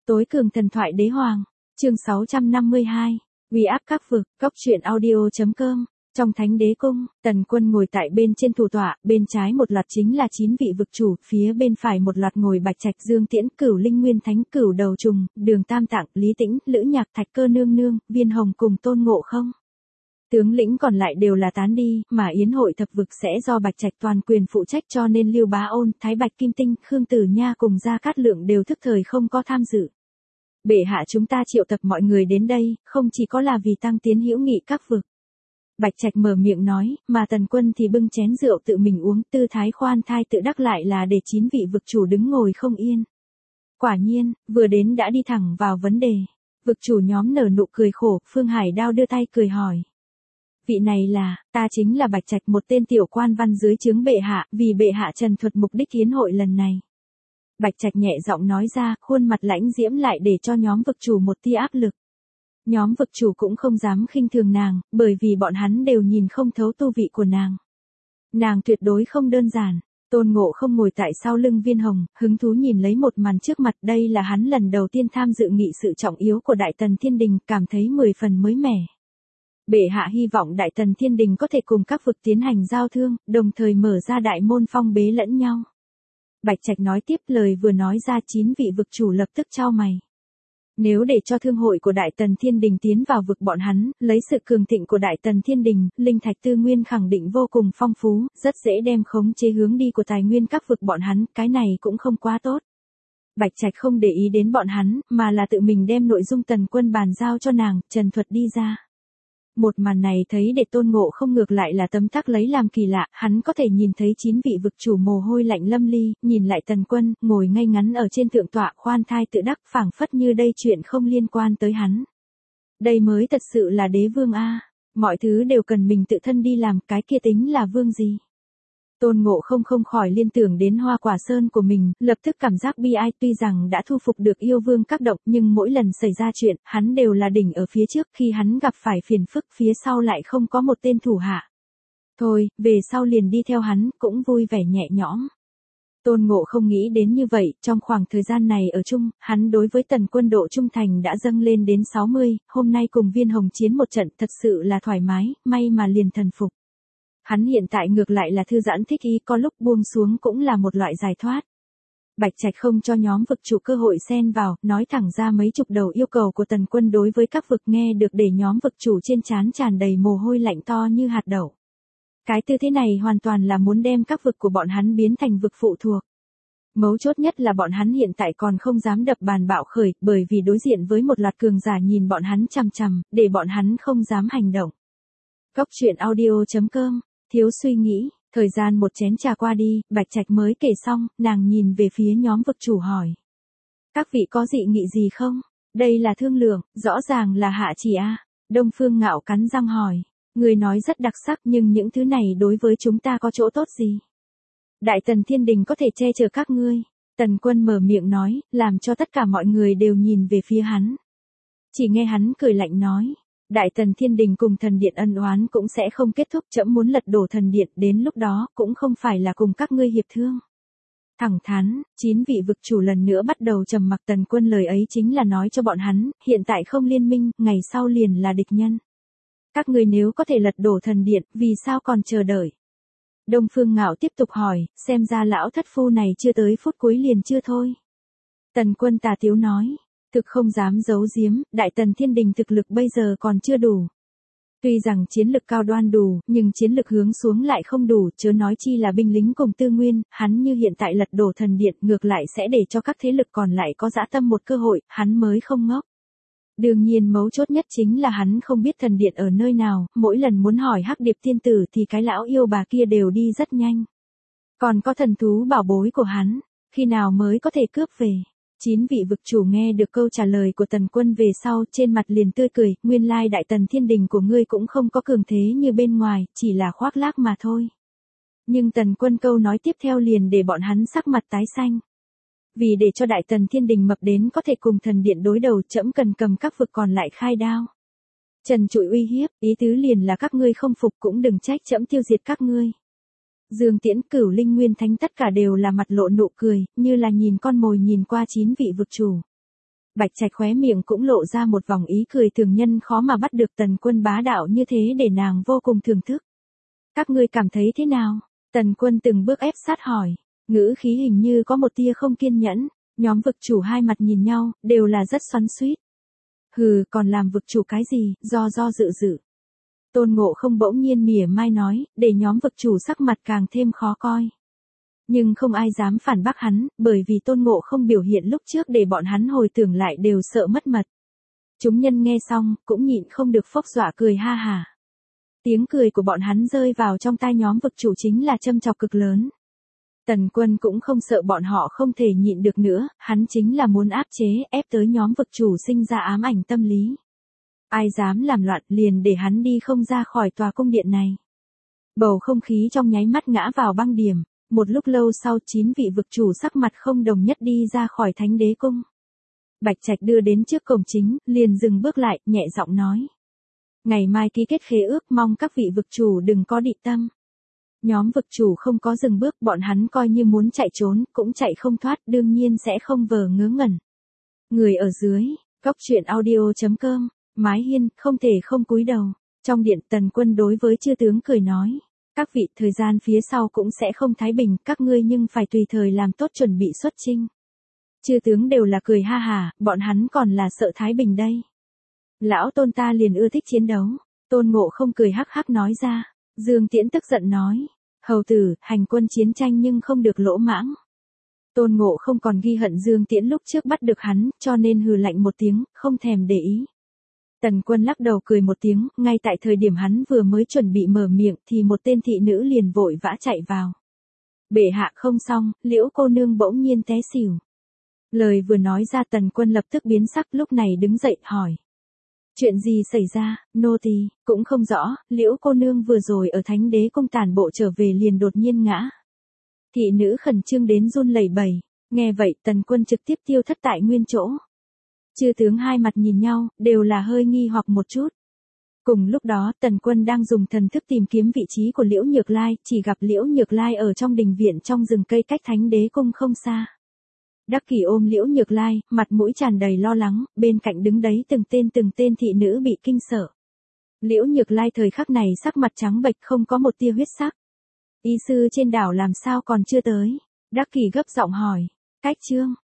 Tối cường thần thoại đế hoàng, chương 652, uy áp các vực, góc truyện audio.com. Trong Thánh Đế Cung, Tần Quân ngồi tại bên trên thủ tọa, bên trái một loạt chính là 9 vị vực chủ, phía bên phải một loạt ngồi Bạch Trạch, Dương Tiễn, Cửu Linh Nguyên Thánh, Cửu Đầu Trùng, Đường Tam Tạng, Lý Tĩnh, Lữ Nhạc, Thạch Cơ Nương Nương, Viên Hồng cùng Tôn Ngộ Không. Tướng lĩnh còn lại đều là tán đi, mà yến hội thập vực sẽ do Bạch Trạch toàn quyền phụ trách, cho nên Lưu Bá Ôn, Thái Bạch Kim Tinh, Khương Tử Nha cùng Gia Cát Lượng đều thức thời không có tham dự. Bệ hạ, chúng ta triệu tập mọi người đến đây, không chỉ có là vì tăng tiến hữu nghị các vực. Bạch Trạch mở miệng nói, mà Tần Quân thì bưng chén rượu tự mình uống, tư thái khoan thai tự đắc lại là để 9 vị vực chủ đứng ngồi không yên. Quả nhiên, vừa đến đã đi thẳng vào vấn đề. Vực chủ nhóm nở nụ cười khổ, Phương Hải Đao đưa tay cười hỏi. Vị này là, ta chính là Bạch Trạch, một tên tiểu quan văn dưới trướng bệ hạ, vì bệ hạ trần thuật mục đích yến hội lần này. Bạch Trạch nhẹ giọng nói ra, khuôn mặt lãnh diễm lại để cho nhóm vực chủ một tia áp lực. Nhóm vực chủ cũng không dám khinh thường nàng, bởi vì bọn hắn đều nhìn không thấu tu vị của nàng. Nàng tuyệt đối không đơn giản. Tôn Ngộ Không ngồi tại sau lưng Viên Hồng, hứng thú nhìn lấy một màn trước mặt, đây là hắn lần đầu tiên tham dự nghị sự trọng yếu của Đại Tần Thiên Đình, cảm thấy 10 phần mới mẻ. Bệ hạ hy vọng Đại Tần Thiên Đình có thể cùng các vực tiến hành giao thương, đồng thời mở ra đại môn phong bế lẫn nhau. Bạch Trạch nói tiếp, lời vừa nói ra 9 vị vực chủ lập tức chau mày. Nếu để cho thương hội của Đại Tần Thiên Đình tiến vào vực bọn hắn, lấy sự cường thịnh của Đại Tần Thiên Đình, linh thạch tư nguyên khẳng định vô cùng phong phú, rất dễ đem khống chế hướng đi của tài nguyên các vực bọn hắn, cái này cũng không quá tốt. Bạch Trạch không để ý đến bọn hắn, mà là tự mình đem nội dung Tần Quân bàn giao cho nàng, trần thuật đi ra. Một màn này thấy để Tôn Ngộ Không ngược lại là tấm tắc lấy làm kỳ lạ, hắn có thể nhìn thấy 9 vị vực chủ mồ hôi lạnh lâm ly, nhìn lại Tần Quân, ngồi ngay ngắn ở trên thượng tọa, khoan thai tự đắc, phảng phất như đây chuyện không liên quan tới hắn. Đây mới thật sự là đế vương a, mọi thứ đều cần mình tự thân đi làm, cái kia tính là vương gì. Tôn Ngộ Không không khỏi liên tưởng đến Hoa Quả Sơn của mình, lập tức cảm giác bi ai, tuy rằng đã thu phục được yêu vương các động, nhưng mỗi lần xảy ra chuyện, hắn đều là đỉnh ở phía trước, khi hắn gặp phải phiền phức, phía sau lại không có một tên thủ hạ. Thôi, về sau liền đi theo hắn, cũng vui vẻ nhẹ nhõm. Tôn Ngộ Không nghĩ đến như vậy, trong khoảng thời gian này ở chung, hắn đối với Tần Quân độ trung thành đã dâng lên đến 60, hôm nay cùng Viên Hồng chiến một trận, thật sự là thoải mái, may mà liền thần phục. Hắn hiện tại ngược lại là thư giãn thích ý, có lúc buông xuống cũng là một loại giải thoát. Bạch Trạch không cho nhóm vực chủ cơ hội xen vào, nói thẳng ra mấy chục đầu yêu cầu của Tần Quân đối với các vực, nghe được để nhóm vực chủ trên trán tràn đầy mồ hôi lạnh to như hạt đậu. Cái tư thế này hoàn toàn là muốn đem các vực của bọn hắn biến thành vực phụ thuộc. Mấu chốt nhất là bọn hắn hiện tại còn không dám đập bàn bạo khởi, bởi vì đối diện với một loạt cường giả nhìn bọn hắn chằm chằm, để bọn hắn không dám hành động. Góc truyện audio.com. Thiếu suy nghĩ, thời gian một chén trà qua đi, Bạch Trạch mới kể xong, nàng nhìn về phía nhóm vực chủ hỏi. Các vị có dị nghị gì không? Đây là thương lượng, rõ ràng là hạ chỉ a. Đông Phương Ngạo cắn răng hỏi. Người nói rất đặc sắc, nhưng những thứ này đối với chúng ta có chỗ tốt gì? Đại Tần Thiên Đình có thể che chở các ngươi. Tần Quân mở miệng nói, làm cho tất cả mọi người đều nhìn về phía hắn. Chỉ nghe hắn cười lạnh nói. Đại Tần Thiên Đình cùng thần điện ân oán cũng sẽ không kết thúc, trẫm muốn lật đổ thần điện, đến lúc đó cũng không phải là cùng các ngươi hiệp thương. Thẳng thắn, 9 vị vực chủ lần nữa bắt đầu trầm mặc. Tần Quân lời ấy chính là nói cho bọn hắn, hiện tại không liên minh, ngày sau liền là địch nhân. Các ngươi nếu có thể lật đổ thần điện, vì sao còn chờ đợi? Đông Phương Ngạo tiếp tục hỏi, xem ra lão thất phu này chưa tới phút cuối liền chưa thôi. Tần Quân tà tiếu nói. Thực không dám giấu giếm, Đại Tần Thiên Đình thực lực bây giờ còn chưa đủ. Tuy rằng chiến lực cao đoan đủ, nhưng chiến lực hướng xuống lại không đủ, chớ nói chi là binh lính cùng tư nguyên, hắn như hiện tại lật đổ thần điện, ngược lại sẽ để cho các thế lực còn lại có dã tâm một cơ hội, hắn mới không ngốc. Đương nhiên mấu chốt nhất chính là hắn không biết thần điện ở nơi nào, mỗi lần muốn hỏi Hắc Điệp tiên tử thì cái lão yêu bà kia đều đi rất nhanh. Còn có thần thú bảo bối của hắn, khi nào mới có thể cướp về? 9 vị vực chủ nghe được câu trả lời của Tần Quân về sau, trên mặt liền tươi cười, nguyên lai Đại Tần Thiên Đình của ngươi cũng không có cường thế như bên ngoài, chỉ là khoác lác mà thôi. Nhưng Tần Quân câu nói tiếp theo liền để bọn hắn sắc mặt tái xanh. Vì để cho Đại Tần Thiên Đình mập đến có thể cùng thần điện đối đầu, trẫm cần cầm các vực còn lại khai đao. Trần trụi uy hiếp, ý tứ liền là các ngươi không phục cũng đừng trách trẫm tiêu diệt các ngươi. Dương Tiễn, Cửu Linh Nguyên Thánh tất cả đều là mặt lộ nụ cười, như là nhìn con mồi nhìn qua 9 vị vực chủ. Bạch Trạch khóe miệng cũng lộ ra một vòng ý cười thường nhân khó mà bắt được Tần Quân bá đạo như thế để nàng vô cùng thưởng thức. Các ngươi cảm thấy thế nào? Tần Quân từng bước ép sát hỏi, ngữ khí hình như có một tia không kiên nhẫn. Nhóm vực chủ hai mặt nhìn nhau, đều là rất xoắn xuýt. Hừ, còn làm vực chủ cái gì, do dự dự. Tôn Ngộ Không bỗng nhiên mỉa mai nói, để nhóm vực chủ sắc mặt càng thêm khó coi. Nhưng không ai dám phản bác hắn, bởi vì Tôn Ngộ Không biểu hiện lúc trước để bọn hắn hồi tưởng lại đều sợ mất mật. Chúng nhân nghe xong, cũng nhịn không được phốc dọa cười ha hả. Tiếng cười của bọn hắn rơi vào trong tai nhóm vực chủ chính là châm chọc cực lớn. Tần Quân cũng không sợ bọn họ không thể nhịn được nữa, hắn chính là muốn áp chế, ép tới nhóm vực chủ sinh ra ám ảnh tâm lý. Ai dám làm loạn liền để hắn đi không ra khỏi tòa cung điện này. Bầu không khí trong nháy mắt ngã vào băng điểm, một lúc lâu sau 9 vị vực chủ sắc mặt không đồng nhất đi ra khỏi Thánh Đế Cung. Bạch Trạch đưa đến trước cổng chính, liền dừng bước lại, nhẹ giọng nói. Ngày mai ký kết khế ước, mong các vị vực chủ đừng có đị tâm. Nhóm vực chủ không có dừng bước, bọn hắn coi như muốn chạy trốn, cũng chạy không thoát, đương nhiên sẽ không vờ ngớ ngẩn. Người ở dưới, góc truyện audio.com, mái hiên, không thể không cúi đầu. Trong điện Tần Quân đối với chư tướng cười nói. Các vị, thời gian phía sau cũng sẽ không thái bình, các ngươi nhưng phải tùy thời làm tốt chuẩn bị xuất chinh. Chư tướng đều là cười ha hả, bọn hắn còn là sợ thái bình đây. Lão Tôn ta liền ưa thích chiến đấu. Tôn Ngộ Không cười hắc hắc nói ra. Dương Tiễn tức giận nói. Hầu tử, hành quân chiến tranh nhưng không được lỗ mãng. Tôn Ngộ Không còn ghi hận Dương Tiễn lúc trước bắt được hắn, cho nên hừ lạnh một tiếng, không thèm để ý. Tần Quân lắc đầu cười một tiếng, ngay tại thời điểm hắn vừa mới chuẩn bị mở miệng thì một tên thị nữ liền vội vã chạy vào. Bệ hạ không xong, Liễu cô nương bỗng nhiên té xỉu. Lời vừa nói ra Tần Quân lập tức biến sắc, lúc này đứng dậy hỏi. Chuyện gì xảy ra, nô tỳ cũng không rõ, Liễu cô nương vừa rồi ở Thánh Đế Cung tản bộ trở về liền đột nhiên ngã. Thị nữ khẩn trương đến run lẩy bẩy, nghe vậy Tần Quân trực tiếp tiêu thất tại nguyên chỗ. Chư tướng hai mặt nhìn nhau, đều là hơi nghi hoặc một chút. Cùng lúc đó Tần Quân đang dùng thần thức tìm kiếm vị trí của Liễu Nhược Lai, chỉ gặp Liễu Nhược Lai ở trong đình viện trong rừng cây cách Thánh Đế Cung không xa. Đắc Kỷ ôm Liễu Nhược Lai, mặt mũi tràn đầy lo lắng, bên cạnh đứng đấy từng tên thị nữ bị kinh sợ. Liễu Nhược Lai thời khắc này sắc mặt trắng bệch không có một tia huyết sắc. Y sư trên đảo làm sao còn chưa tới? Đắc Kỷ gấp giọng hỏi. Cách chương